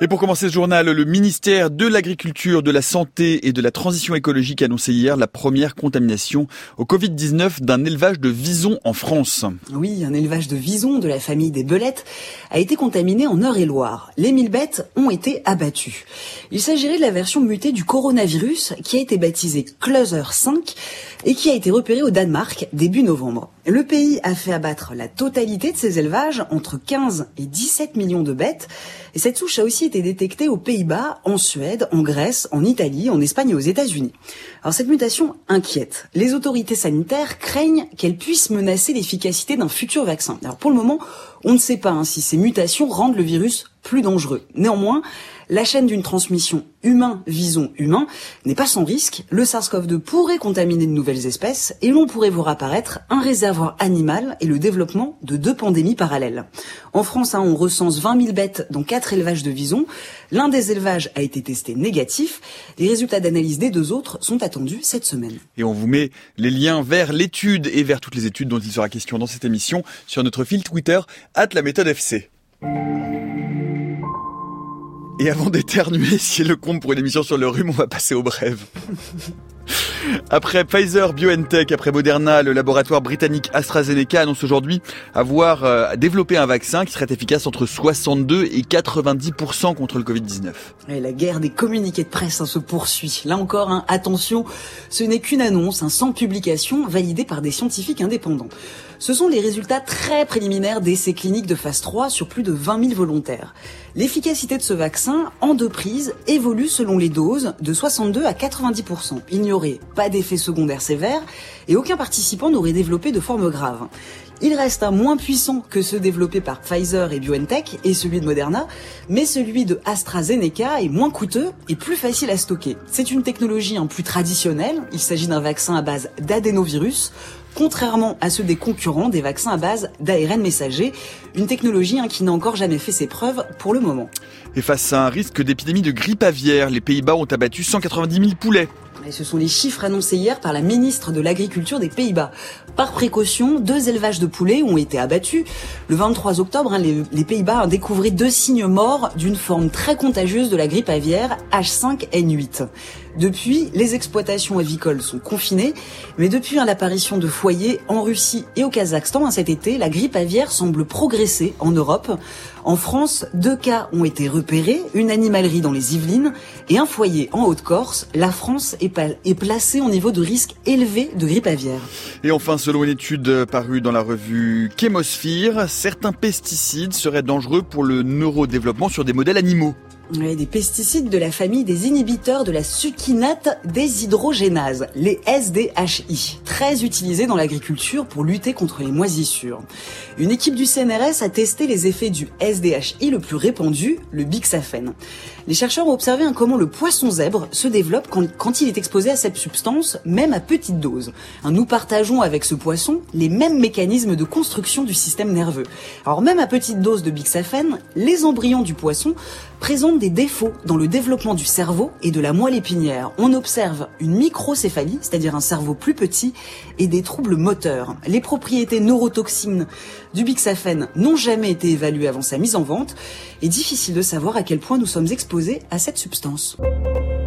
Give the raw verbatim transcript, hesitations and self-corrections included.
Et pour commencer ce journal, le ministère de l'Agriculture, de la Santé et de la Transition écologique a annoncé hier la première contamination au covid dix-neuf d'un élevage de visons en France. Oui, un élevage de visons de la famille des belettes a été contaminé en Eure-et-Loire. Les mille bêtes ont été abattues. Il s'agirait de la version mutée du coronavirus qui a été baptisée Cluster cinq et qui a été repérée au Danemark début novembre. Le pays a fait abattre la totalité de ses élevages, entre quinze et dix-sept millions de bêtes. Et cette souche a aussi été détectée aux Pays-Bas, en Suède, en Grèce, en Italie, en Espagne et aux États-Unis. Alors cette mutation inquiète. Les autorités sanitaires craignent qu'elle puisse menacer l'efficacité d'un futur vaccin. Alors pour le moment, on ne sait pas hein, si ces mutations rendent le virus plus dangereux. Néanmoins, la chaîne d'une transmission humain-vison-humain n'est pas sans risque. Le SARS-CoV deux pourrait contaminer de nouvelles espèces et l'on pourrait voir apparaître un réservoir animal et le développement de deux pandémies parallèles. En France, hein, on recense vingt mille bêtes dans quatre élevages de visons. L'un des élevages a été testé négatif. Les résultats d'analyse des deux autres sont attendus cette semaine. Et on vous met les liens vers l'étude et vers toutes les études dont il sera question dans cette émission sur notre fil Twitter arobase la méthode F C. Et avant d'éternuer, si elle le compte pour une émission sur le rhume, on va passer aux brèves. Après Pfizer, BioNTech, après Moderna, le laboratoire britannique AstraZeneca annonce aujourd'hui avoir euh, développé un vaccin qui serait efficace entre soixante-deux et quatre-vingt-dix pour cent contre le covid dix-neuf. Et la guerre des communiqués de presse hein, se poursuit. Là encore, hein, attention, ce n'est qu'une annonce hein, sans publication validée par des scientifiques indépendants. Ce sont les résultats très préliminaires d'essais cliniques de phase trois sur plus de vingt mille volontaires. L'efficacité de ce vaccin, en deux prises, évolue selon les doses de soixante-deux à quatre-vingt-dix pour cent. Il n'y aurait pas d'effets secondaires sévères et aucun participant n'aurait développé de forme grave. Il reste un moins puissant que ceux développés par Pfizer et BioNTech et celui de Moderna, mais celui de AstraZeneca est moins coûteux et plus facile à stocker. C'est une technologie un plus traditionnelle, il s'agit d'un vaccin à base d'adénovirus, contrairement à ceux des concurrents des vaccins à base d'A R N messager, une technologie hein, qui n'a encore jamais fait ses preuves pour le moment. Et face à un risque d'épidémie de grippe aviaire, les Pays-Bas ont abattu cent quatre-vingt-dix mille poulets. Et ce sont les chiffres annoncés hier par la ministre de l'Agriculture des Pays-Bas. Par précaution, deux élevages de poulets ont été abattus. Le vingt-trois octobre, hein, les, les Pays-Bas ont découvert deux cygnes morts d'une forme très contagieuse de la grippe aviaire H cinq N huit. Depuis, les exploitations avicoles sont confinées, mais depuis hein, l'apparition de foyers en Russie et au Kazakhstan hein, cet été, la grippe aviaire semble progresser en Europe. En France, deux cas ont été repérés, une animalerie dans les Yvelines et un foyer en Haute-Corse. La France est, pa- est placée au niveau de risque élevé de grippe aviaire. Et enfin, selon une étude parue dans la revue Chémosphere, certains pesticides seraient dangereux pour le neurodéveloppement sur des modèles animaux. Ouais, des pesticides de la famille des inhibiteurs de la succinate déshydrogénase, les S D H I, très utilisés dans l'agriculture pour lutter contre les moisissures. Une équipe du C N R S a testé les effets du S D H I le plus répandu, le bixaphène. Les chercheurs ont observé hein, comment le poisson zèbre se développe quand, quand il est exposé à cette substance, même à petite dose. Hein, nous partageons avec ce poisson les mêmes mécanismes de construction du système nerveux. Alors même à petite dose de bixaphène, les embryons du poisson présentent des défauts dans le développement du cerveau et de la moelle épinière. On observe une microcéphalie, c'est-à-dire un cerveau plus petit, et des troubles moteurs. Les propriétés neurotoxines du bixaphène n'ont jamais été évaluées avant sa mise en vente. Et difficile de savoir à quel point nous sommes exposés à cette substance.